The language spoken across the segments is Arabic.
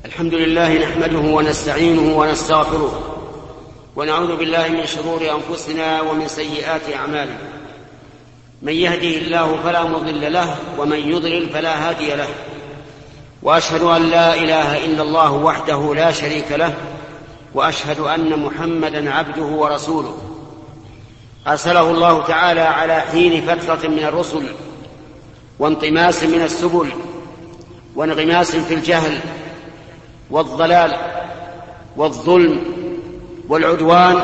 الحمد لله نحمده ونستعينه ونستغفره ونعوذ بالله من شرور أنفسنا ومن سيئات أعمالنا. من يهده الله فلا مضل له ومن يضلل فلا هادي له، وأشهد أن لا إله إلا الله وحده لا شريك له، وأشهد أن محمدا عبده ورسوله أرسله الله تعالى على حين فترة من الرسل وانطماس من السبل وانغماس في الجهل والضلال والظلم والعدوان،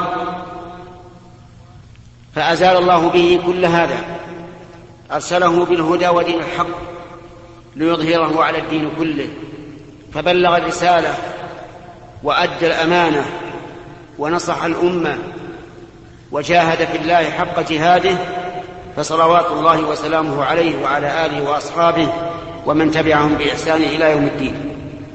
فأزال الله به كل هذا. أرسله بالهدى ودين الحق ليظهره على الدين كله، فبلغ الرسالة وأدى الأمانة ونصح الأمة وجاهد في الله حق جهاده، فصلوات الله وسلامه عليه وعلى آله وأصحابه ومن تبعهم بإحسان إلى يوم الدين.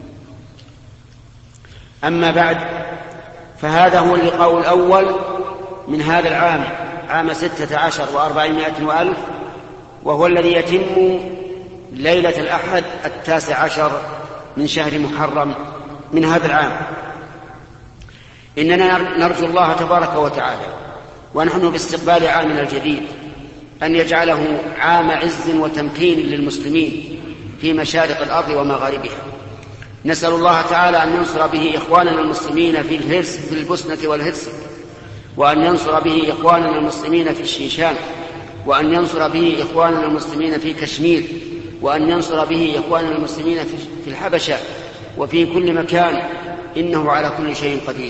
أما بعد، فهذا هو اللقاء الأول من هذا العام، عام 16 و400 وألف، وهو الذي يتم ليلة الأحد 19 من شهر محرم من هذا العام. إننا نرجو الله تبارك وتعالى ونحن باستقبال عامنا الجديد أن يجعله عام عز وتمكين للمسلمين في مشارق الأرض ومغاربها. نسأل الله تعالى أن ينصر به إخواننا المسلمين في البوسنة والهرسك، وأن ينصر به إخواننا المسلمين في الشيشان، وأن ينصر به إخواننا المسلمين في كشمير، وأن ينصر به إخواننا المسلمين في الحبشة وفي كل مكان، إنه على كل شيء قدير.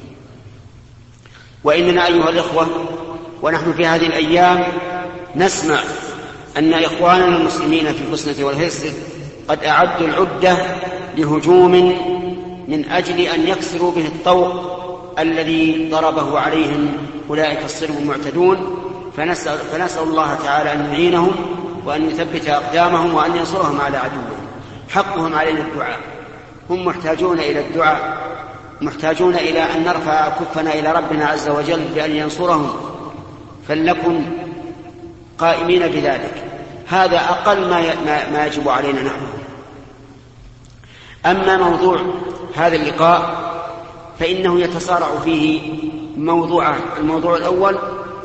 وإننا أيها الإخوة ونحن في هذه الأيام نسمع أن إخواننا المسلمين في البوسنة والهرسك قد أعدوا العدة لهجوم من أجل أن يكسروا به الطوق الذي ضربه عليهم أولئك الصرب المعتدون، فنسأل الله تعالى أن يعينهم وأن يثبت أقدامهم وأن ينصرهم على عدوهم. حقهم علينا الدعاء، هم محتاجون إلى الدعاء، محتاجون إلى أن نرفع كفنا إلى ربنا عز وجل بأن ينصرهم، فلنكن قائمين بذلك. هذا أقل ما يجب علينا نحن. أما موضوع هذا اللقاء فإنه يتصارع فيه موضوعان. الموضوع الأول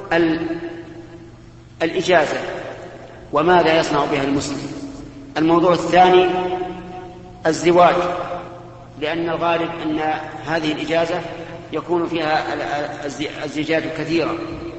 الإجازة وماذا يصنع بها المسلم. الموضوع الثاني الزواج، لأن الغالب أن هذه الإجازة يكون فيها الزيجات كثيرة،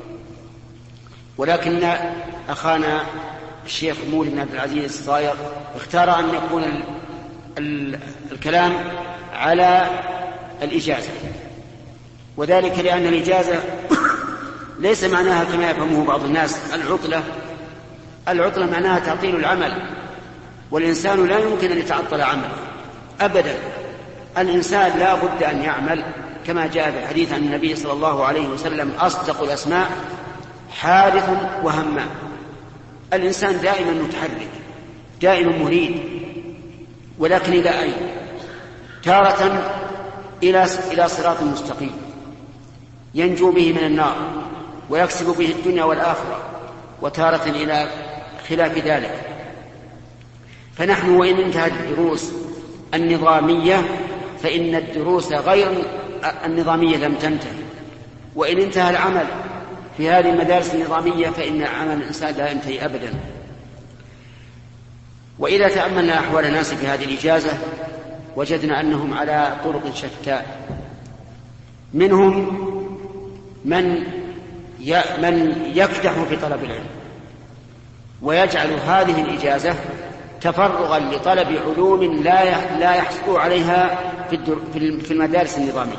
ولكن أخانا الشيخ مولى بن عبد العزيز الصايغ اختار أن يكون الكلام على الإجازة، وذلك لأن الإجازة ليس معناها كما يفهمه بعض الناس العطلة معناها تعطيل العمل، والإنسان لا يمكن أن يتعطل عمله أبدا. الإنسان لا بد أن يعمل، كما جاء في الحديث عن النبي صلى الله عليه وسلم: أصدق الأسماء حارث وهمام. الإنسان دائما متحرك، دائما مريد، ولكن إلى أين؟ تارة إلى صراط مستقيم ينجو به من النار ويكسب به الدنيا والآخرة، وتارة إلى خلاف ذلك. فنحن وإن انتهت الدروس النظامية فإن الدروس غير النظامية لم تنتهي، وإن انتهى العمل في هذه المدارس النظامية فإن عمل الإنسان لا ينتهي أبدا. وإذا تأملنا أحوال الناس في هذه الإجازة وجدنا أنهم على طرق شتى. منهم من يكدح في طلب العلم ويجعل هذه الإجازة تفرغا لطلب علوم لا يحصل عليها في المدارس النظامية،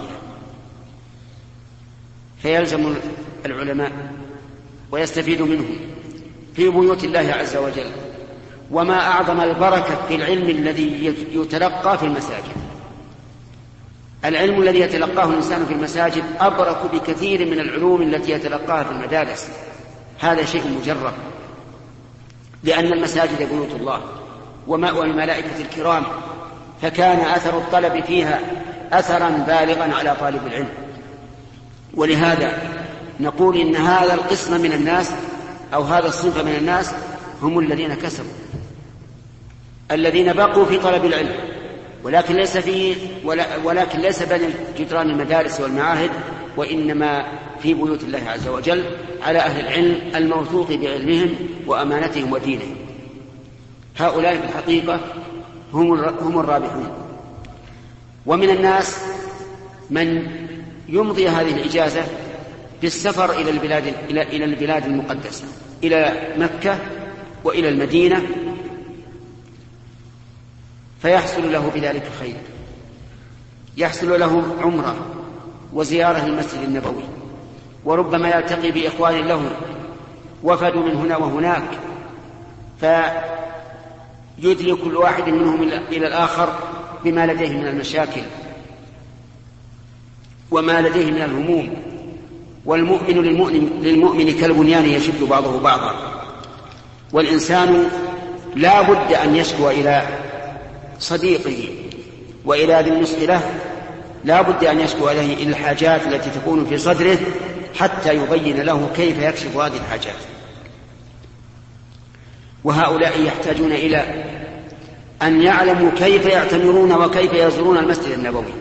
فيلزم العلماء ويستفيد منهم في بيوت الله عز وجل. وما أعظم البركة في العلم الذي يتلقى في المساجد. العلم الذي يتلقاه الإنسان في المساجد أبرك بكثير من العلوم التي يتلقاها في المدارس. هذا شيء مجرب، لأن المساجد بيوت الله ومأوى الملائكة الكرام، فكان أثر الطلب فيها أثرا بالغا على طالب العلم. ولهذا نقول إن هذا القسم من الناس أو هذا الصنف من الناس هم الذين كسبوا، الذين بقوا في طلب العلم ولكن ليس بين جدران المدارس والمعاهد، وإنما في بيوت الله عز وجل على أهل العلم الموثوق بعلمهم وأمانتهم ودينهم. هؤلاء في الحقيقة هم الرابحون. ومن الناس من يمضي هذه الإجازة بالسفر إلى البلاد المقدسة، إلى مكة وإلى المدينة، فيحصل له بذلك خير، يحصل له عمرة وزيارة للمسجد النبوي، وربما يلتقي بإخوان له وفدوا من هنا وهناك، فيدلي كل واحد منهم إلى الآخر بما لديه من المشاكل وما لديه من الهموم. والمؤمن للمؤمن كالبنيان يشد بعضه بعضا. والإنسان لا بد أن يشكو إلى صديقه وإلى ذي النصح له، لا بد أن يشكو إليه إلى الحاجات التي تكون في صدره حتى يبين له كيف يكشف هذه الحاجات. وهؤلاء يحتاجون إلى أن يعلموا كيف يعتمرون وكيف يزورون المسجد النبوي،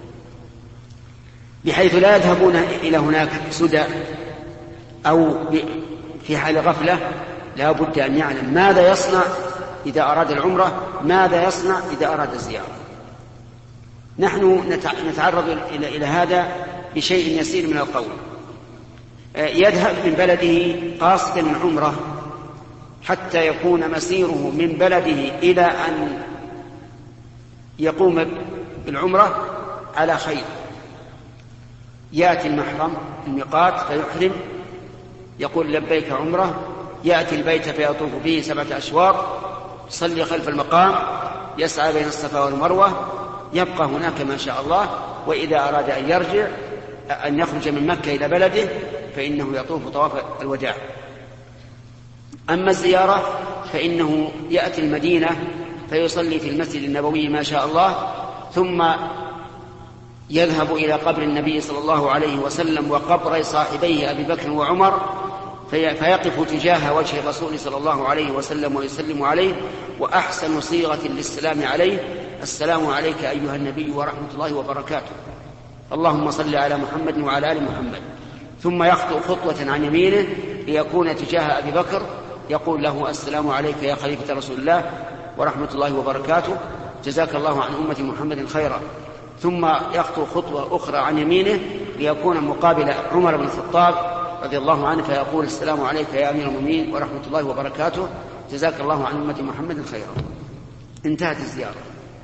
بحيث لا يذهبون إلى هناك سدى أو في حال غفلة. لا بد أن يعلم ماذا يصنع إذا أراد العمرة، ماذا يصنع إذا أراد الزيارة. نحن نتعرض إلى هذا بشيء يسير من القول. يذهب من بلده قاصدا العمرة حتى يكون مسيره من بلده إلى أن يقوم بالعمرة على خير. يأتي المحرم الميقات فيحرم، يقول لبيك عمرة، يأتي البيت فيطوف به 7 أشواط، يصلي خلف المقام، يسعى بين الصفا والمروة، يبقى هناك ما شاء الله. وإذا أراد أن يرجع أن يخرج من مكة إلى بلده فإنه يطوف طواف الوداع. أما الزيارة فإنه يأتي المدينة فيصلي في المسجد النبوي ما شاء الله، ثم يذهب إلى قبر النبي صلى الله عليه وسلم وقبر صاحبيه أبي بكر وعمر، فيقف تجاه وجه الرسول صلى الله عليه وسلم ويسلم عليه. وأحسن صيغة للسلام عليه: السلام عليك أيها النبي ورحمة الله وبركاته، اللهم صل على محمد وعلى آل محمد. ثم يخطو خطوة عن يمينه ليكون تجاه أبي بكر، يقول له: السلام عليك يا خليفة رسول الله ورحمة الله وبركاته، جزاك الله عن أمة محمد خيرا. ثم يخطو خطوة أخرى عن يمينه ليكون مقابل عمر بن الخطاب رضي الله عنه، فيقول: السلام عليك يا أمير المؤمنين ورحمة الله وبركاته، جزاك الله عن أمة محمد خيرا. انتهت الزيارة.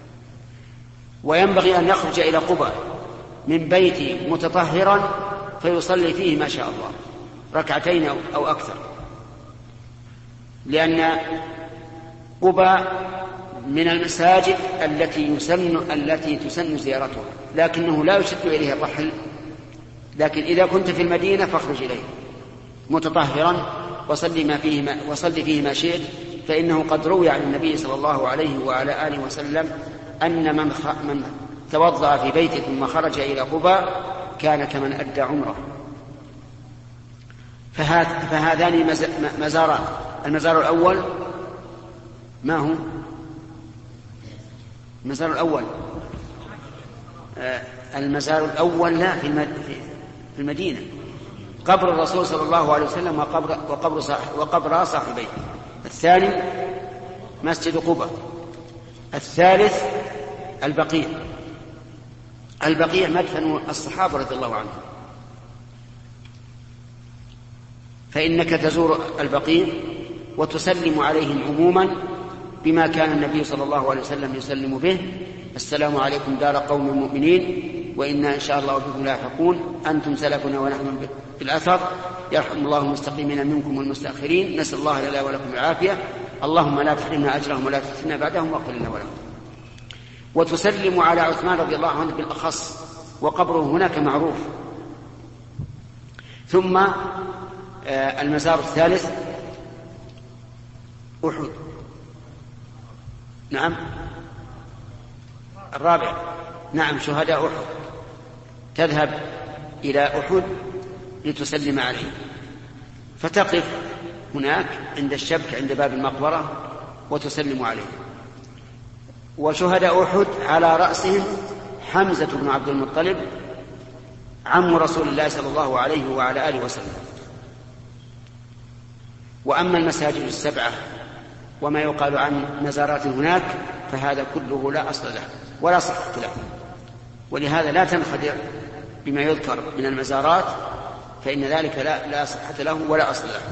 وينبغي أن يخرج إلى قباء من بيته متطهرا فيصلي فيه ما شاء الله 2 أو أكثر، لأن قباء من المساجد التي تسن زيارتها، لكنه لا يشد إليه الرحل. لكن إذا كنت في المدينة فاخرج إليه متطهرا وصلي فيه ما شئت، فإنه قد روي عن النبي صلى الله عليه وعلى آله وسلم أن من توضأ في بيته ثم خرج إلى قباء كان كمن أدى عمره. فهذان مزاران. المزار الأول ما هو؟ المزار الأول المزار الأول لا في المدينة، قبر الرسول صلى الله عليه وسلم وقبر صاحبيه. الثاني مسجد قباء. الثالث البقيع مدفن الصحابة رضي الله عنهم. فإنك تزور البقيع وتسلم عليهم عموما بما كان النبي صلى الله عليه وسلم يسلم به: السلام عليكم دار قوم مؤمنين وإنا إن شاء الله بكم لاحقون، أنتم سلفنا ونحن بالأثر، يرحم الله المستقيمين منكم والمستأخرين، نسأل الله لنا ولكم العافية، اللهم لا تحرمنا أجرهم ولا تفتنا بعدهم واغفر لنا ولهم. وتسلم على عثمان رضي الله عنه بالأخص، وقبره هناك معروف. ثم المزار الثالث أحد. نعم الرابع. نعم شهداء أحد. تذهب إلى أحد لتسلم عليه، فتقف هناك عند الشبك عند باب المقبرة وتسلم عليه. وشهداء أحد على رأسهم حمزة بن عبد المطلب عم رسول الله صلى الله عليه وعلى آله وسلم. وأما المساجد السبعة وما يقال عن مزارات هناك فهذا كله لا أصل له ولا صحة له، ولهذا لا تنخدع بما يذكر من المزارات، فإن ذلك لا صحة له ولا أصل له.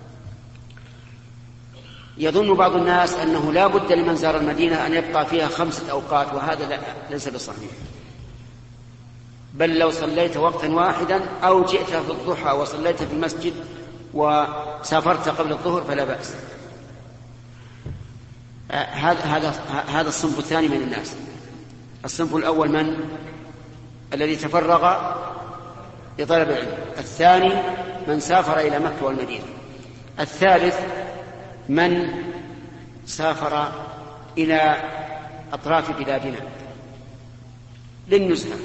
يظن بعض الناس أنه لا بد لمن زار المدينة أن يبقى فيها 5 أوقات، وهذا ليس بصحيح، بل لو صليت وقتا واحدا أو جئت في الضحى وصليت في المسجد وسافرت قبل الظهر فلا بأس. هذا الصنف الثاني من الناس. الصنف الأول من الذي تفرغ لطلب العلم، الثاني من سافر إلى مكة والمدينة، الثالث من سافر إلى أطراف بلادنا للنزهة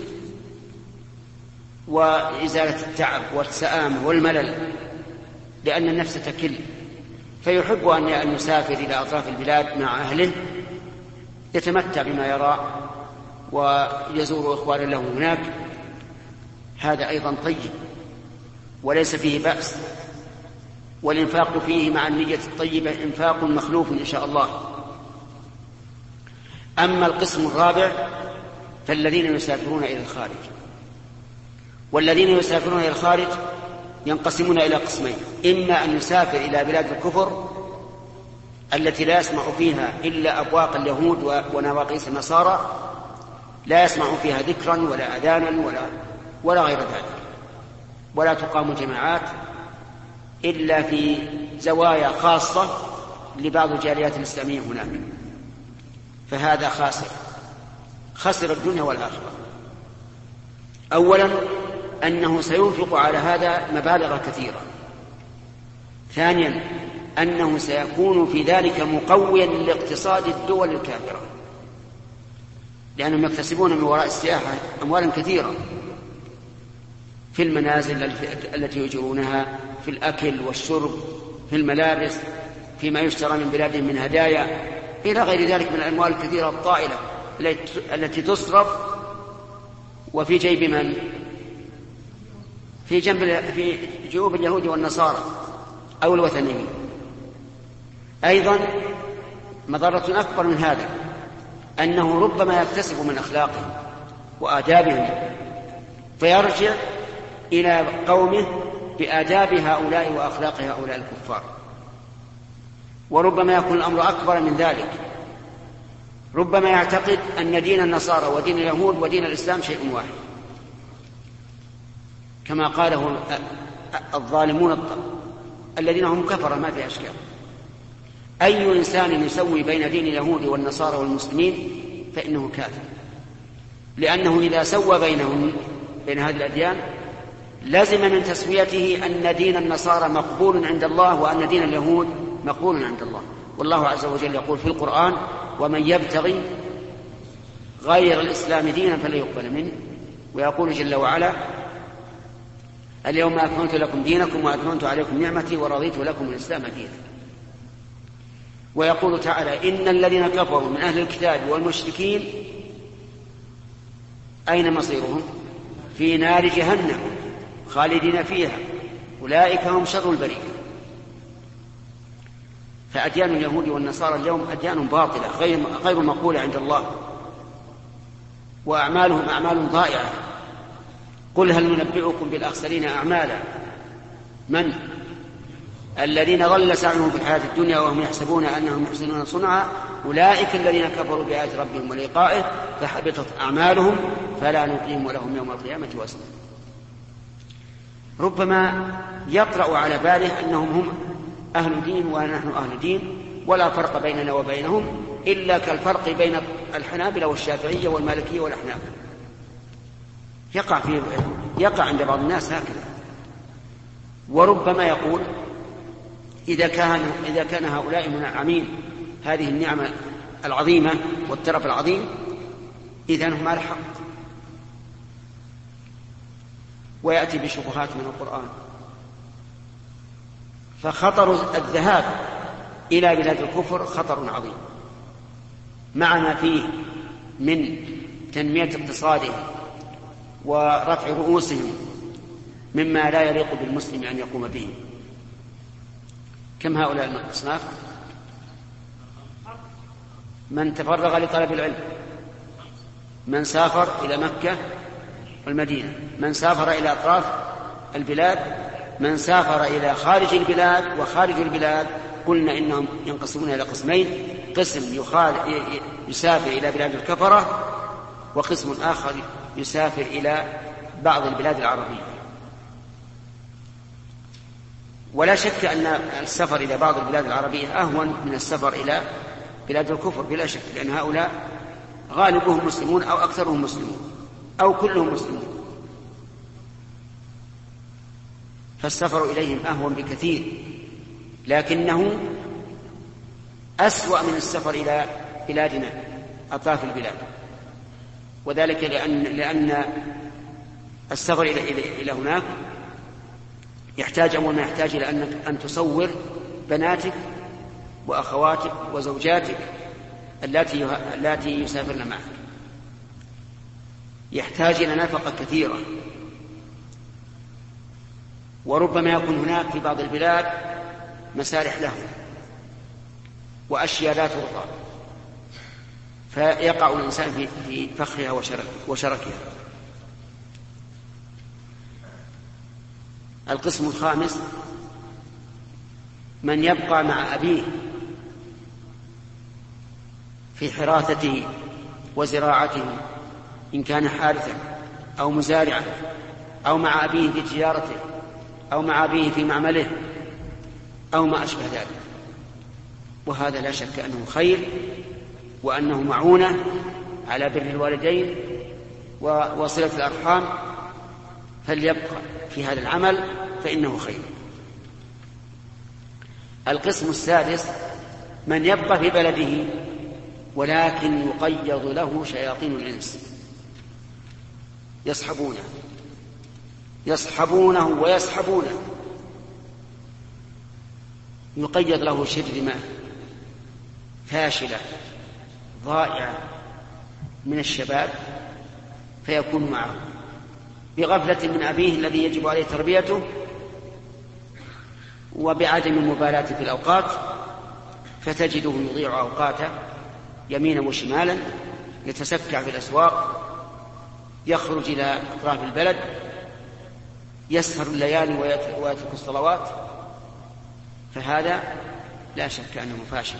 وإزالة التعب والسآمة والملل، لأن النفس تكل، فيحب أن يسافر إلى أطراف البلاد مع أهله يتمتع بما يرى ويزور إخوانه له هناك. هذا أيضا طيب وليس فيه بأس، والإنفاق فيه مع النية الطيبة إنفاق مخلوف إن شاء الله. أما القسم الرابع فالذين يسافرون إلى الخارج، والذين يسافرون إلى الخارج ينقسمون إلى قسمين: إما أن يسافر إلى بلاد الكفر التي لا يسمع فيها إلا أبواق اليهود ونواقيس النصارى، لا يسمع فيها ذكرا ولا أذانا ولا غير ذلك، ولا تقام جماعات إلا في زوايا خاصة لبعض الجاليات الإسلامية هناك، فهذا خسر الدنيا والآخرة. أولا أنه سينفق على هذا مبالغ كثيرة. ثانيا أنه سيكون في ذلك مقويا لاقتصاد الدول الكافرة، لأنهم يكتسبون من وراء السياحة أموالا كثيرة في المنازل التي يجرونها، في الأكل والشرب، في الملابس، فيما يشترى من بلادهم من هدايا، إلى غير ذلك من الأموال الكثيرة الطائلة التي تصرف. وفي جيب من؟ في جيوب اليهود والنصارى أو الوثنيين. أيضا مضرة أكبر من هذا أنه ربما يكتسب من أخلاقهم وآدابهم فيرجع إلى قومه بآداب هؤلاء وأخلاق هؤلاء الكفار. وربما يكون الأمر أكبر من ذلك، ربما يعتقد أن دين النصارى ودين اليهود ودين الإسلام شيء واحد، كما قاله الظالمون الذين هم كفرة ما في أشكال. أي إنسان يسوي بين دين اليهود والنصارى والمسلمين فإنه كافر، لأنه إذا سوى بين هذه الأديان لازم من تسويته أن دين النصارى مقبول عند الله وأن دين اليهود مقبول عند الله. والله عز وجل يقول في القرآن: ومن يبتغي غير الإسلام دينا فلا يقبل منه. ويقول جل وعلا: اليوم أكملت لكم دينكم وأتممت عليكم نعمتي ورضيت لكم الإسلام دينا. ويقول تعالى: إن الذين كفروا من أهل الكتاب والمشركين أين مصيرهم؟ في نار جهنم خالدين فيها أولئك هم شر البرية. فأديان اليهود والنصارى اليوم أديان باطلة غير مقبولة عند الله، وأعمالهم أعمال ضائعة. قل هل ننبئكم بالأخسرين أعمالا؟ من؟ الذين ضل سعيهم في الحياة الدنيا وهم يحسبون أنهم يحسنون صنعا أولئك الذين كفروا بآيات ربهم ولقائه فحبطت أعمالهم فلا نقيم لهم يوم القيامة وزنا. ربما يطرأ على باله أنهم هم أهل دين ونحن أهل دين، ولا فرق بيننا وبينهم إلا كالفرق بين الحنابلة والشافعية والمالكية والأحناف. يقع عند بعض الناس هكذا. وربما يقول: إذا كان هؤلاء منعمين هذه النعمة العظيمة والترف العظيم إذن هم على حق، ويأتي بشبهات من القرآن. فخطر الذهاب إلى بلاد الكفر خطر عظيم، مع ما فيه من تنمية اقتصادهم ورفع رؤوسهم مما لا يليق بالمسلم أن يقوم به. كم هؤلاء الأصناف؟ من تفرغ لطلب العلم، من سافر إلى مكة والمدينة، من سافر إلى أطراف البلاد، من سافر إلى خارج البلاد. وخارج البلاد قلنا إنهم ينقسمون إلى قسمين: قسم يسافر إلى بلاد الكفرة، وقسم آخر يسافر إلى بعض البلاد العربية. ولا شك أن السفر إلى بعض البلاد العربية أهون من السفر إلى بلاد الكفر بلا شك، لأن هؤلاء غالبهم مسلمون أو أكثرهم مسلمون أو كلهم مسلمون، فالسفر إليهم أهون بكثير، لكنه أسوأ من السفر إلى بلادنا أطراف البلاد. وذلك لأن السفر إلى هناك يحتاج أول ما يحتاج إلى أن تصور بناتك وأخواتك وزوجاتك التي يسافرن معك، يحتاج إلى نفقة كثيرة، وربما يكون هناك في بعض البلاد مسارح له وأشياء لا ترضى، فيقع الإنسان في فخرها وشركها. القسم الخامس: من يبقى مع أبيه في حراثته وزراعته إن كان حارثا أو مزارعا، أو مع أبيه في تجارته، أو مع أبيه في معمله، أو ما أشبه ذلك. وهذا لا شك أنه خير، وأنه معونة على بر الوالدين وصلة الأرحام، فليبقى في هذا العمل فإنه خير. القسم السادس: من يبقى في بلده ولكن يقيض له شياطين الإنس يصحبونه ويسحبونه، يقيض له شرذمة فاشلة ضائعة من الشباب، فيكون معه بغفلة من أبيه الذي يجب عليه تربيته، وبعدم المبالاة في الأوقات، فتجده يضيع أوقاته يمينا وشمالا، يتسكع في الأسواق، يخرج إلى أطراف البلد، يسهر الليالي ويترك الصلوات، فهذا لا شك أنه فاشل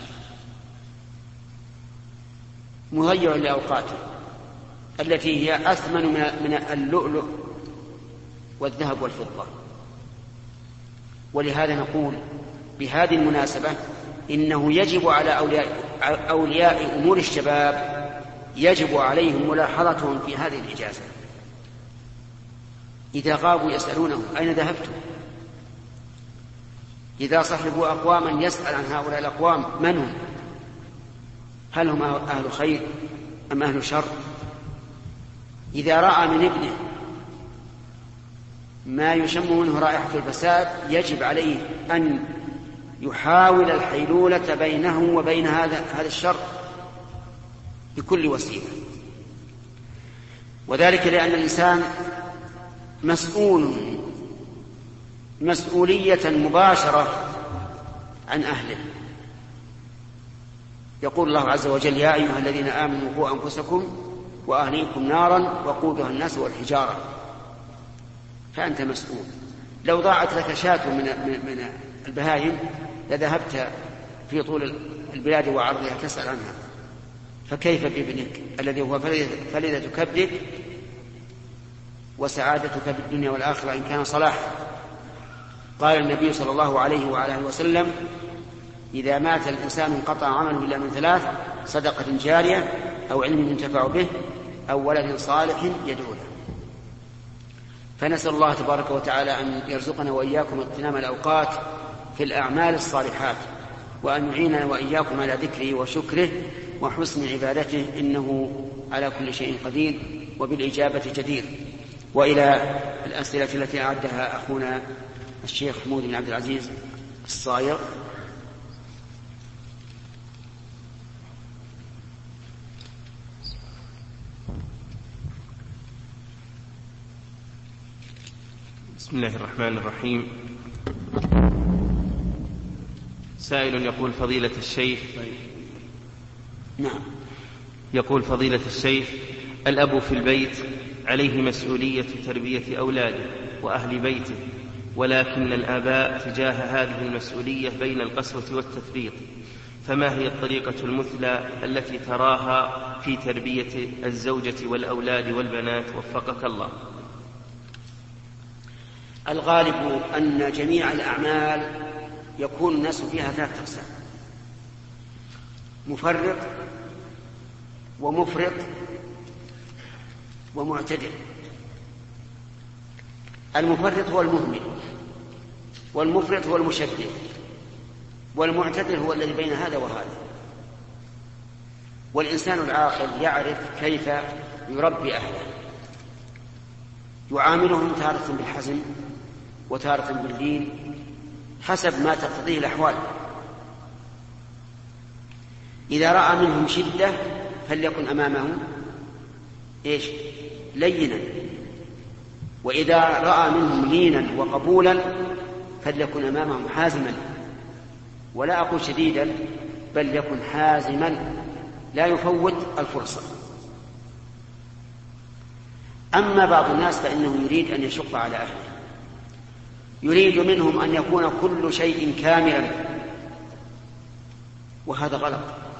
مضيع لأوقاته التي هي أثمن من اللؤلؤ والذهب والفضة. ولهذا نقول بهذه المناسبة إنه يجب على أولياء أمور الشباب، يجب عليهم ملاحظتهم في هذه الإجازة. إذا غابوا يسألونهم: أين ذهبتم؟ إذا صحبوا أقواما يسأل عن هؤلاء الأقوام: من هم؟ هل هم أهل خير أم أهل شر؟ إذا رأى من ابنه ما يشم منه رائحة الفساد، يجب عليه أن يحاول الحيلولة بينه وبين هذا الشر بكل وسيلة. وذلك لأن الإنسان مسؤول مسؤولية مباشرة عن أهله. يقول الله عز وجل: يا أيها الذين آمنوا قوا أنفسكم وأهليكم نارا وقودها الناس والحجارة. فأنت مسؤول. لو ضاعت لك شاة من البهائم لذهبت في طول البلاد وعرضها تسأل عنها، فكيف بابنك الذي هو فلذة كبدك وسعادتك في الدنيا والآخرة إن كان صلاحا. قال النبي صلى الله عليه وعلى آله وسلم: إذا مات الإنسان انقطع عمله إلا من ثلاث: صدقة جارية، أو علم ينتفع به، أو ولد صالح يدعو له. فنسأل الله تبارك وتعالى أن يرزقنا وإياكم اغتنام الأوقات في الأعمال الصالحات، وأن يعيننا وإياكم على ذكره وشكره وحسن عبادته، إنه على كل شيء قدير وبالإجابة جدير. وإلى الأسئلة التي أعدها أخونا الشيخ حمود بن عبد العزيز الصايغ. بسم الله الرحمن الرحيم. سائل يقول فضيلة الشيخ. نعم. يقول فضيلة الشيخ: الأب في البيت عليه مسؤولية تربية أولاده وأهل بيته، ولكن الآباء تجاه هذه المسؤولية بين القسوة والتفريط، فما هي الطريقة المثلى التي تراها في تربية الزوجة والأولاد والبنات وفقك الله؟ الغالب أن جميع الأعمال يكون الناس فيها 3 أقسام: مفرط ومفرط ومعتدل. المفرط هو المهمل، والمفرط هو المشدد، والمعتدل هو الذي بين هذا وهذا. والإنسان العاقل يعرف كيف يربي أهله، يعاملهم تارة بالحزم وتارة باللين حسب ما تقتضيه الأحوال. إذا رأى منهم شدة فليكن أمامهم لينا، وإذا رأى منهم لينا وقبولا فليكن أمامهم حازما، ولا أقول شديدا بل يكن حازما لا يفوت الفرصة. أما بعض الناس فإنه يريد أن يشق على أهله، يريد منهم أن يكون كل شيء كاملا، وهذا غلط.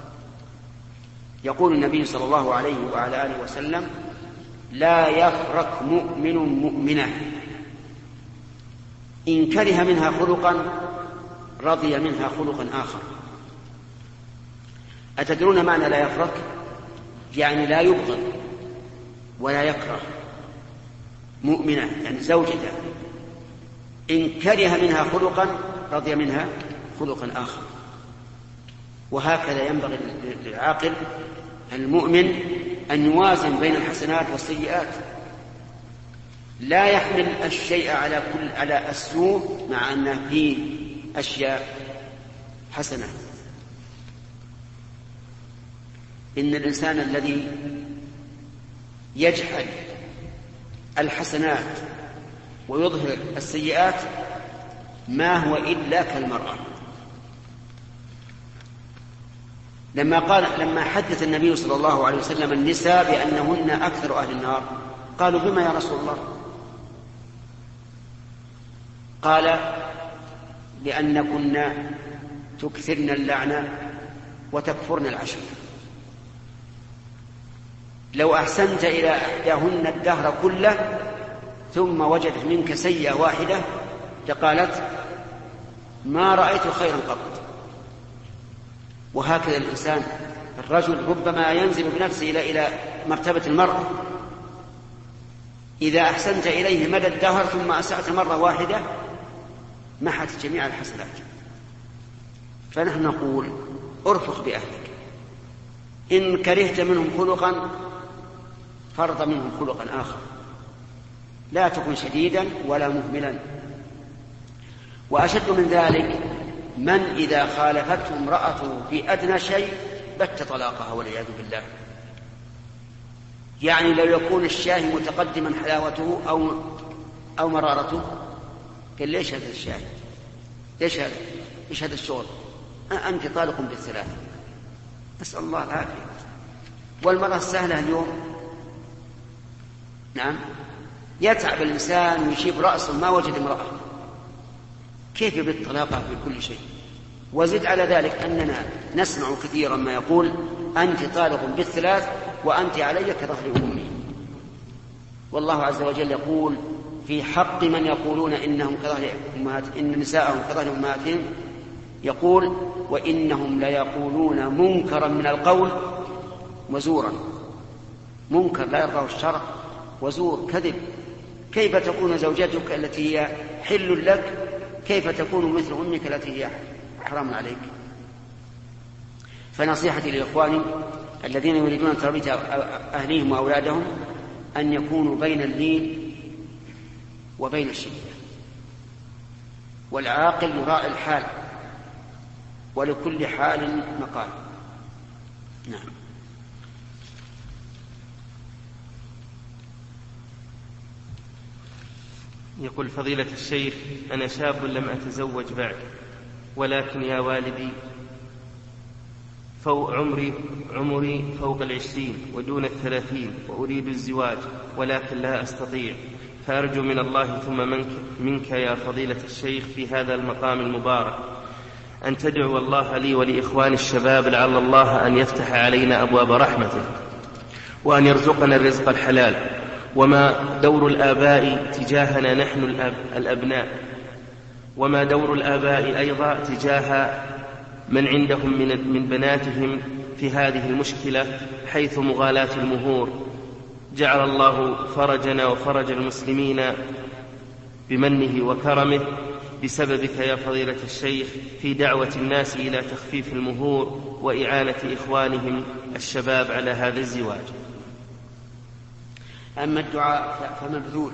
يقول النبي صلى الله عليه وعلى آله وسلم: لا يفرق مؤمن مؤمنة إن كره منها خلقا رضي منها خلقا آخر. أتدرون معنى لا يفرق؟ يعني لا يبغض ولا يكره مؤمنة، يعني زوجته، إن كره منها خلقا رضي منها خلقا آخر. وهكذا ينبغي للعاقل المؤمن أن يوازن بين الحسنات والسيئات، لا يحمل الشيء على السوء مع أن فيه أشياء حسنة. إن الإنسان الذي يجحد الحسنات ويظهر السيئات ما هو إلا كالمرأة. لما حدث النبي صلى الله عليه وسلم النساء بأنهن أكثر أهل النار قالوا: بما يا رسول الله؟ قال: لأنكن تكثرن اللعنة وتكفرن العشير. لو أحسنت إلى إحداهن الدهر كله ثم وجدت منك سيئة واحدة لقالت: ما رأيت خيرا قط. وهكذا الإنسان، الرجل ربما ينزل بنفسه إلى مرتبة المرأة. إذا أحسنت إليه مدى الدهر ثم أسأت مرة واحدة محت جميع الحسنات. فنحن نقول: ارفق بأهلك، إن كرهت منهم خلقا فرض منهم خلقا آخر، لا تكن شديدا ولا مهملا. وأشد من ذلك من إذا خالفته امرأته في أدنى شيء بت طلاقها والعياذ بالله. يعني لو يكون الشاي متقدما حلاوته أو مرارته، قال: ليش هذا الشاي؟ ليش هذا؟ إيش هذا الشغل؟ أنت طالق بالثلاث. أسأل الله العافية. والمرأة السهلة اليوم نعم يتعب الإنسان ويشيب رأسه ما وجد امرأة، كيف يبت طلاقها في كل شيء؟ وزد على ذلك أننا نسمع كثيرا ما يقول: أنت طالق بالثلاث وأنت علي كظهر أمي. والله عز وجل يقول في حق من يقولون إن نساءهم كظهر أمهاتهم، يقول: وإنهم ليقولون منكرا من القول وزورا. منكر لا يرضاه الشرع، وزور كذب. كيف تكون زوجتك التي هي حل لك كيف تكون مثل أمك التي هي حرام عليك؟ فنصيحتي لإخواني الذين يريدون تربية أهليهم وأولادهم أن يكونوا بين اللين وبين الشدة. والعاقل يراعي الحال، ولكل حال مقال. نعم. يقول فضيلة الشيخ: أنا شاب لم أتزوج بعد، ولكن يا والدي عمري فوق 20 ودون 30، وأريد الزواج ولكن لا أستطيع، فأرجو من الله ثم منك يا فضيلة الشيخ في هذا المقام المبارك أن تدعو الله لي ولإخواني الشباب لعل الله أن يفتح علينا أبواب رحمته وأن يرزقنا الرزق الحلال. وما دور الآباء تجاهنا نحن الأبناء، وما دور الآباء أيضا تجاه من عندهم من بناتهم في هذه المشكلة، حيث مغالاة المهور. جعل الله فرجنا وفرج المسلمين بمنه وكرمه بسببك يا فضيلة الشيخ في دعوة الناس إلى تخفيف المهور وإعانة إخوانهم الشباب على هذا الزواج. أما الدعاء فمبذول،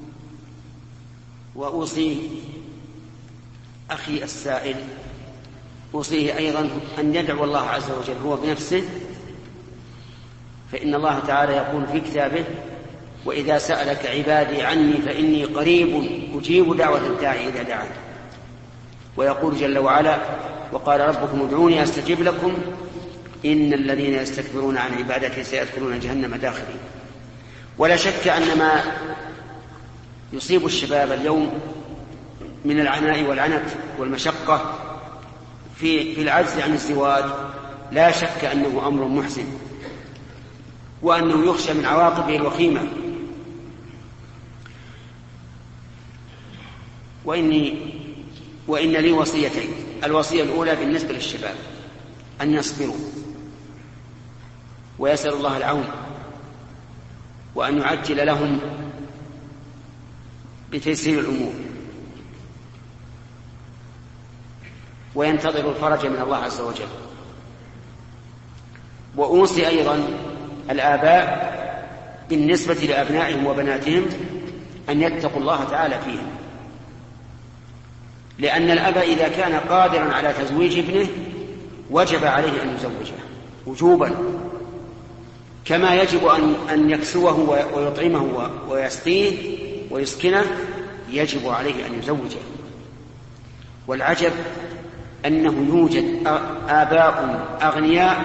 وأوصي أخي السائل، أوصيه أيضا أن يدعو الله عز وجل هو بنفسه، فإن الله تعالى يقول في كتابه: وإذا سألك عبادي عني فإني قريب أجيب دعوة الداعي إذا دعاني. ويقول جل وعلا: وقال ربكم ادعوني أستجب لكم إن الذين يستكبرون عن عبادتي سيدخلون جهنم داخلين. ولا شك أن ما يصيب الشباب اليوم من العناء والعنت والمشقة في العجز عن الزواج لا شك أنه أمر محزن، وأنه يخشى من عواقبه الوخيمة. وإن لي وصيتين: الوصية الأولى بالنسبة للشباب أن يصبروا ويسأل الله العون، وأن يعجل لهم بتيسير الأمور، وينتظروا الفرج من الله عز وجل. وأوصي أيضا الآباء بالنسبة لأبنائهم وبناتهم أن يتقوا الله تعالى فيهم، لأن الأب إذا كان قادرا على تزويج ابنه وجب عليه أن يزوجه وجوبا، كما يجب أن يكسوه ويطعمه ويسقيه ويسكنه، يجب عليه أن يزوجه. والعجب أنه يوجد آباء أغنياء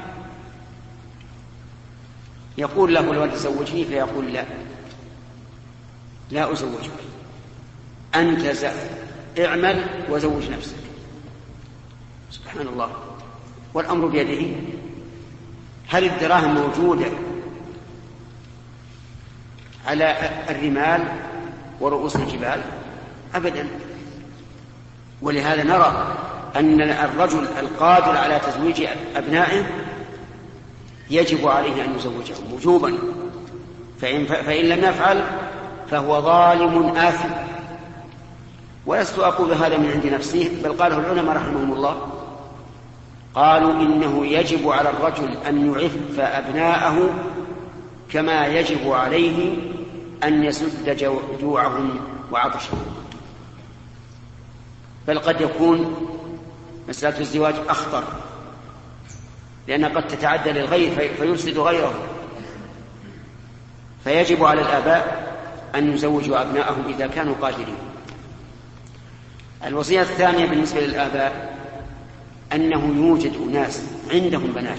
يقول له الولد زوجني، فيقول لا أزوجك، أنت اعمل وزوج نفسك. سبحان الله، والأمر بيده. هل الدراهم موجودة على الرمال ورؤوس الجبال؟ أبدا. ولهذا نرى أن الرجل القادر على تزويج أبنائه يجب عليه أن يزوجهم وجوبا، فإن لم يفعل فهو ظالم آثم. ولست أقول هذا من عند نفسي، بل قاله العلماء رحمهم الله، قالوا إنه يجب على الرجل أن يعف أبناءه كما يجب عليه أن يسد جوعهم وعطشهم. بل قد يكون مسألة الزواج أخطر، لأنها قد تتعدى للغير فيفسد غيره. فيجب على الآباء أن يزوجوا أبناءهم إذا كانوا قادرين. الوصية الثانية بالنسبة للآباء أنه يوجد ناس عندهم بنات،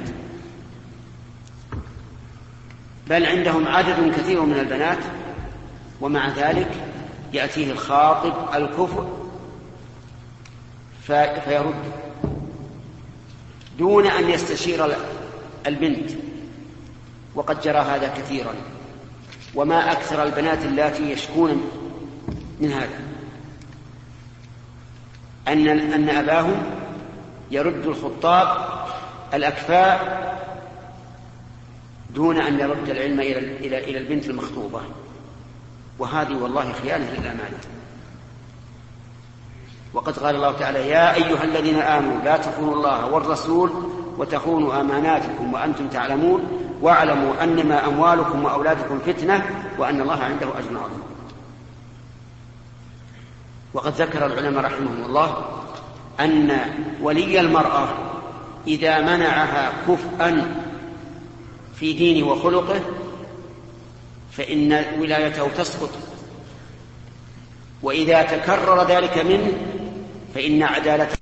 بل عندهم عدد كثير من البنات، ومع ذلك يأتيه الخاطب الكفء فيرد دون أن يستشير البنت، وقد جرى هذا كثيرا. وما أكثر البنات اللاتي يشكون من هذا أن أباهم يرد الخطاب الأكفاء دون أن يرد العلم إلى البنت المخطوبة، وهذه والله خيانة للأمانة. وقد قال الله تعالى: يا أيها الذين آمنوا لا تخونوا الله والرسول وتخونوا أماناتكم وأنتم تعلمون واعلموا أنما أموالكم وأولادكم فتنة وأن الله عنده أجر عظيم. وقد ذكر العلماء رحمهم الله أن ولي المرأة إذا منعها كفءا في دينه وخلقه فإن ولايته تسقط وإذا تكرر ذلك منه فإن عدالته،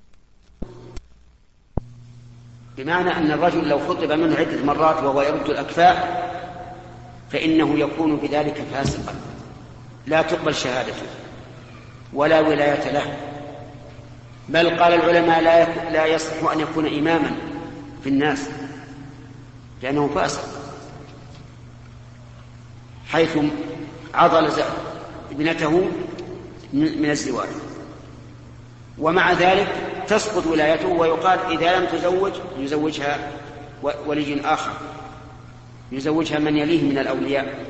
بمعنى أن الرجل لو خطب منه عدة مرات وهو يرد الأكفاء فإنه يكون بذلك فاسقا لا تقبل شهادته ولا ولاية له، بل قال العلماء لا يصح أن يكون إماما في الناس لأنه فاسق، حيث عضل ابنته من الزواج، ومع ذلك تسقط ولايته ويقال إذا لم تزوج يزوجها ولي آخر، يزوجها من يليه من الأولياء.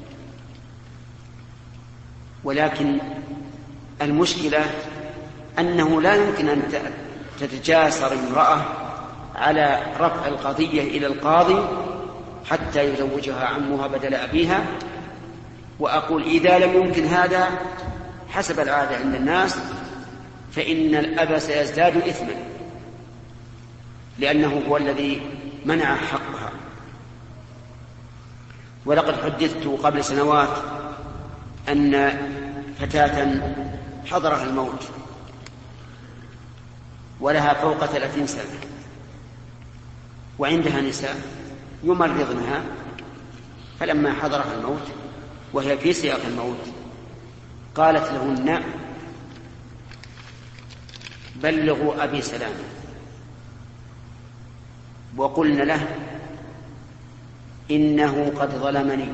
ولكن المشكلة أنه لا يمكن أن تتجاسر امرأة على رفع القضية إلى القاضي حتى يزوجها عمها بدل أبيها. وأقول إذا لم يمكن هذا حسب العادة عند الناس فإن الأب سيزداد إثما لأنه هو الذي منع حقها. ولقد حدثت قبل سنوات أن فتاة حضرها الموت ولها فوق 30 سنة وعندها نساء يمرضنها، فلما حضرها الموت وهي في سياق الموت قالت لهن بلغوا أبي سلام، وقلن له إنه قد ظلمني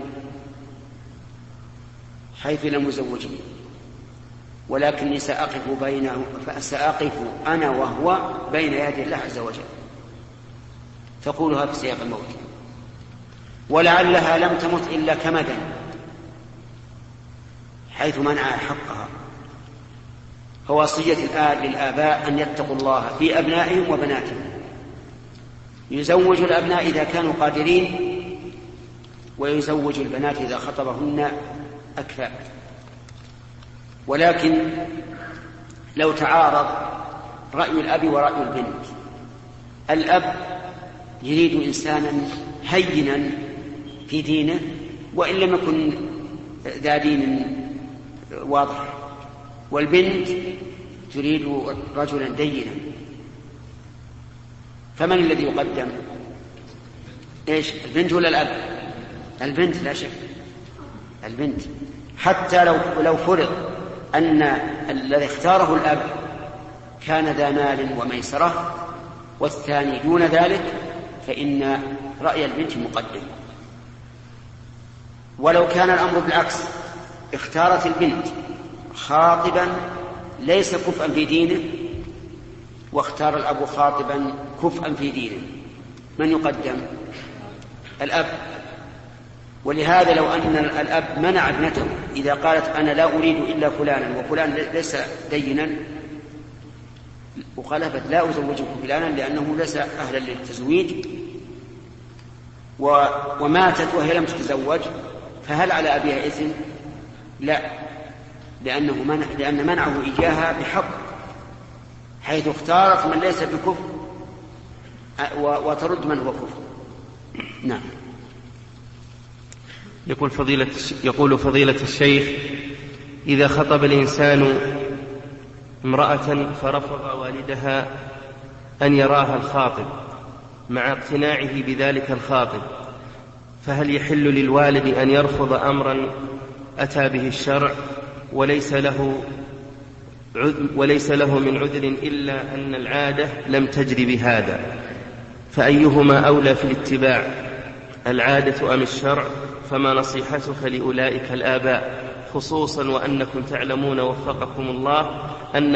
حيث لم يزوجني، ولكني سأقف أنا وهو بين يدي الله عز وجل. تقولها في سياق الموت، ولعلها لم تمت إلا كمدا حيث منع حقها. فوصية للآباء أن يتقوا الله في أبنائهم وبناتهم، يزوج الأبناء إذا كانوا قادرين ويزوج البنات إذا خطبهن أكفاء. ولكن لو تعارض رأي الأب ورأي البنت، الأب يريد إنسانا هينا في دينه وإن لم يكن ذا دين واضح، والبنت تريد رجلا دينا، فمن الذي يقدم؟ إيش، البنت ولا الأب؟ البنت لا شك، البنت. حتى لو فرض أن الذي اختاره الأب كان ذا مال وميسرة والثاني دون ذلك فإن رأي البنت مقدم. ولو كان الأمر بالعكس، اختارت البنت خاطبا ليس كفءا في دينه واختار الأب خاطبا كفءا في دينه، من يقدم؟ الأب. ولهذا لو أن الأب منع ابنته إذا قالت أنا لا أريد إلا فلانا وفلان ليس دينا، وقالت لا أزوجك فلانا لأنه ليس أهلا للتزويج، وماتت وهي لم تتزوج، فهل على أبيها إثم؟ لا، لأن منعه إياها بحق، حيث اختارت من ليس بكفر وترد من هو كفر. نعم. يقول فضيلة الشيخ: إذا خطب الإنسان امرأة فرفض والدها أن يراها الخاطب مع اقتناعه بذلك الخاطب، فهل يحل للوالد أن يرفض أمرا أتى به الشرع وليس له من عذر إلا أن العادة لم تجر بهذا، فأيهما أولى في الاتباع، العادة أم الشرع؟ فما نصيحتك لأولئك الآباء، خصوصا وأنكم تعلمون وفقكم الله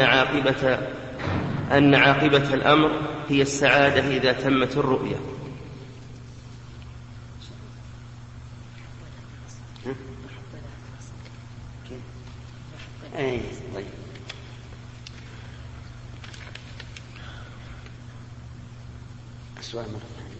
أن عاقبة الأمر هي السعادة إذا تمت الرؤية. طيب. السؤال مرة ثانية.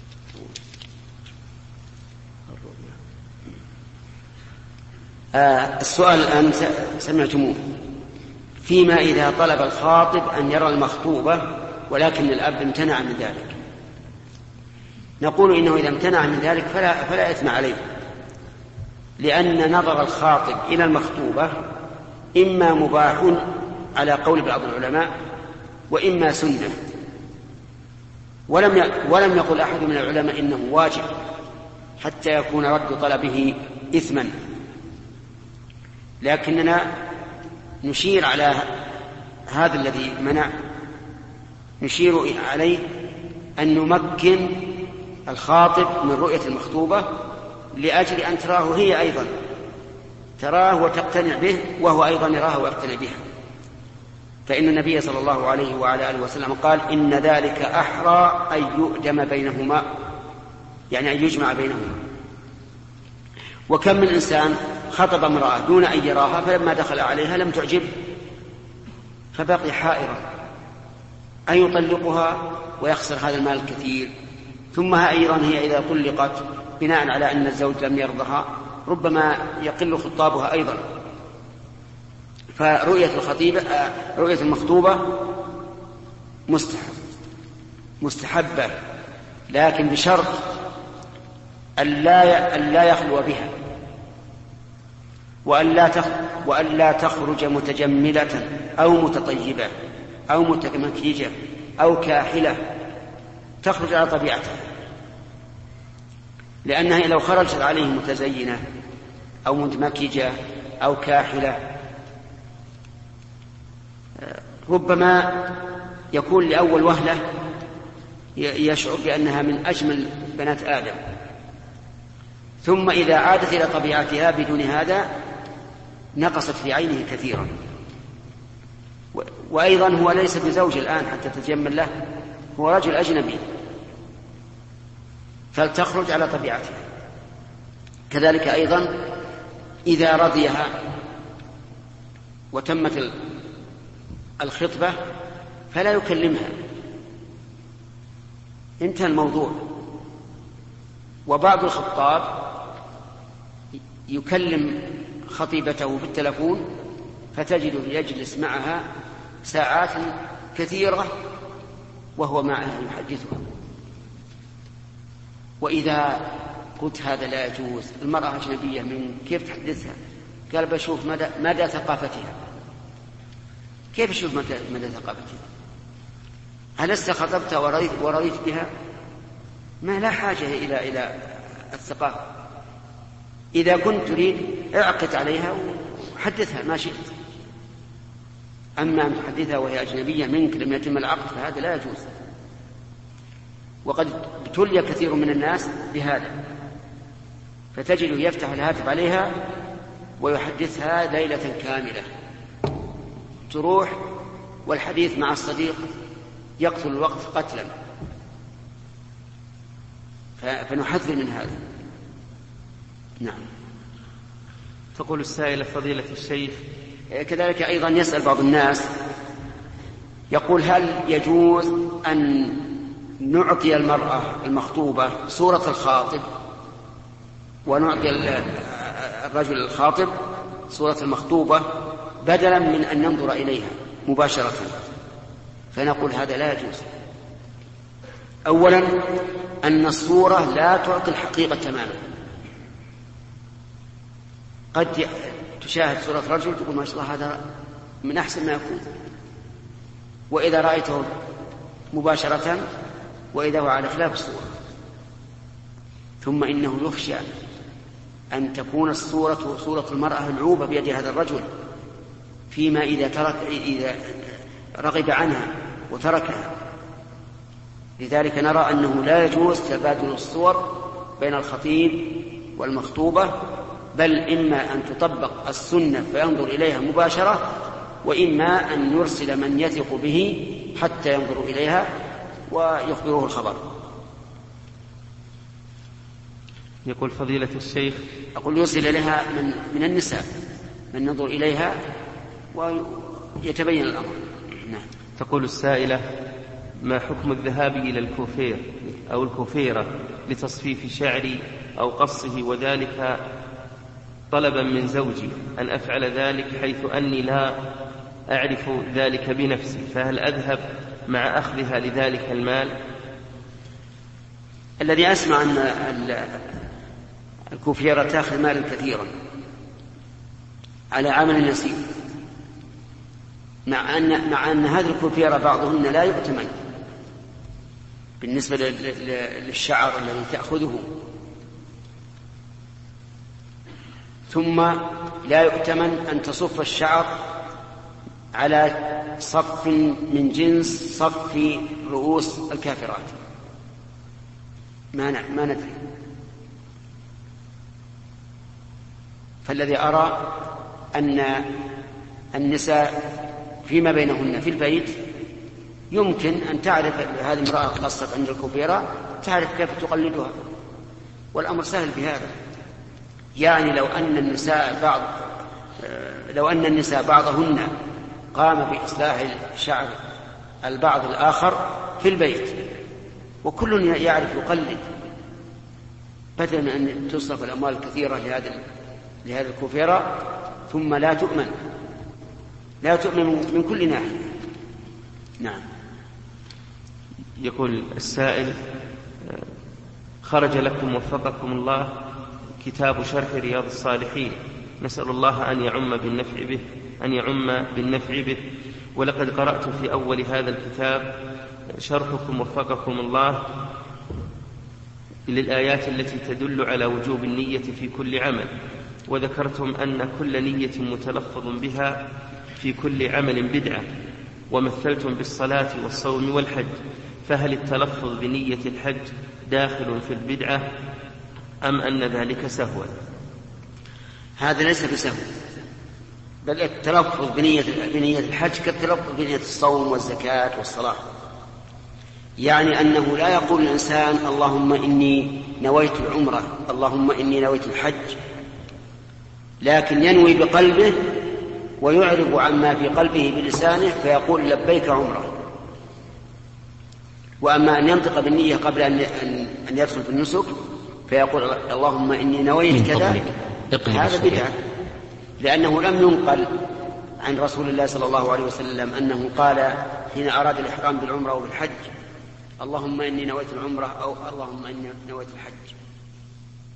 السؤال الآن سمعتموه فيما إذا طلب الخاطب أن يرى المخطوبة ولكن الأب امتنع من ذلك. نقول إنه إذا امتنع من ذلك فلا إثم عليه، لأن نظر الخاطب إلى المخطوبة إما مباح على قول بعض العلماء وإما سنة، ولم يقل أحد من العلماء إنه واجب حتى يكون رد طلبه إثما، لكننا نشير على هذا الذي منع، نشير عليه أن نمكن الخاطب من رؤية المخطوبة لأجل أن تراه هي أيضا، تراه وتقتنع به وهو أيضا يراه ويقتنع بها. فإن النبي صلى الله عليه وعلى آله وسلم قال إن ذلك أحرى أن يؤدم بينهما، يعني أن يجمع بينهما. وكم من إنسان خطب امرأة دون أن يراها، فلما دخل عليها لم تعجب فبقي حائرا أن يطلقها ويخسر هذا المال الكثير. ثم أيضا هي إذا طلقت بناء على أن الزوج لم يرضها ربما يقل خطابها أيضا. فرؤية رؤية المخطوبة مستحبة، لكن بشرط أن لا يخلو بها، وأن لا تخرج متجملة أو متطيبة أو متمكيجة أو كاحلة، تخرج على طبيعتها، لأنها لو خرجت عليه متزينة أو متمكيجة أو كاحلة ربما يكون لأول وهلة يشعر بأنها من أجمل بنات آدم، ثم إذا عادت إلى طبيعتها بدون هذا نقصت في عينه كثيرا. وأيضا هو ليس بزوج الآن حتى تتجمل له، هو رجل أجنبي، فلتخرج على طبيعتها. كذلك أيضا إذا رضيها وتمت الخطبة فلا يكلمها، انتهى الموضوع. وبعض الخطاب يكلم خطيبته بالتلفون فتجد يجلس معها ساعات كثيرة وهو معها يحدثها. وإذا قلت هذا لا يجوز، المرأة أجنبية من كيف تحدثها؟ قال بشوف مدى ثقافتها. كيف أشوف مدى ثقافتها؟ ألست خطبت ورضيت بها؟ ما لا حاجة إلى الثقافة. إذا كنت تريد اعقد عليها وحدثها ما شئت، أما أن تحدثها وهي أجنبية منك لم يتم العقد فهذا لا يجوز. وقد ابتلي كثير من الناس بهذا، فتجد يفتح الهاتف عليها ويحدثها ليلة كاملة، تروح والحديث مع الصديق يقتل الوقت قتلا. فنحذر من هذا. نعم. تقول السائلة فضيلة الشيخ، كذلك أيضا يسأل بعض الناس يقول هل يجوز أن نعطي المرأة المخطوبة صورة الخاطب ونعطي الرجل الخاطب صورة المخطوبة بدلا من أن ننظر إليها مباشرة؟ فنقول هذا لا يجوز. أولا أن الصورة لا تعطي الحقيقة تماما. قد تشاهد صورة رجل تقول ما شاء الله هذا من أحسن ما يكون، وإذا رأيته مباشرة وإذا هو على خلاف الصورة. ثم إنه يخشى أن تكون الصورة صورة المرأة ملعوبة بيد هذا الرجل فيما إذا رغب عنها وتركها. لذلك نرى أنه لا يجوز تبادل الصور بين الخطيب والمخطوبة، بل إما أن تطبق السنة فينظر إليها مباشرة، وإما أن يرسل من يثق به حتى ينظر إليها ويخبره الخبر. يقول فضيلة الشيخ، أقول يرسل إليها من النساء من ينظر إليها ويتبين الأمر. نعم. تقول السائلة ما حكم الذهاب إلى الكوفير أو الكوفيرة لتصفيف شعري أو قصه، وذلك طلبا من زوجي أن أفعل ذلك حيث أني لا أعرف ذلك بنفسي، فهل أذهب مع أخذها لذلك المال؟ الذي أسمع أن الكوفيرة تأخذ مالا كثيرا على عمل يسير، مع أن هذه الكوفيرة بعضهن لا يؤتمن بالنسبة للشعر الذي تأخذه. ثم لا يؤتمن أن تصف الشعر على صف من جنس صف رؤوس الكافرات، ما ندري. فالذي أرى أن النساء فيما بينهن في البيت يمكن أن تعرف هذه امرأة قصت عند الكوفيرة، تعرف كيف تقلدها، والأمر سهل بهذا. يعني لو أن النساء بعضهن قام بإصلاح شعر البعض الآخر في البيت وكل يعرف يقلد، بدل من أن تصرف الأموال الكثيرة لهذه الكوفيرة ثم لا تؤمن من كل ناحية. نعم. يقول السائل: خرج لكم وفقكم الله كتاب شرح رياض الصالحين، نسأل الله أن يعم بالنفع به، ولقد قرأت في أول هذا الكتاب شرحكم وفقكم الله للآيات التي تدل على وجوب النية في كل عمل، وذكرتم أن كل نية متلفظ بها في كل عمل بدعة، ومثلتم بالصلاة والصوم والحج، فهل التلفظ بنية الحج داخل في البدعة أم أن ذلك سهوا؟ هذا ليس بسهو، بل التلفظ بنية الحج كالتلفظ بنية الصوم والزكاة والصلاة. يعني أنه لا يقول الإنسان اللهم إني نويت العمرة، اللهم إني نويت الحج، لكن ينوي بقلبه ويعرض عما في قلبه بلسانه فيقول لبيك عمرة. وأما أن ينطق بالنية قبل أن يدخل في النسك فيقول اللهم إني نويت كذا، هذا بدعة، لأنه لم ينقل عن رسول الله صلى الله عليه وسلم أنه قال حين أراد الإحرام بالعمرة وبالحج اللهم إني نويت العمرة أو اللهم إني نويت الحج.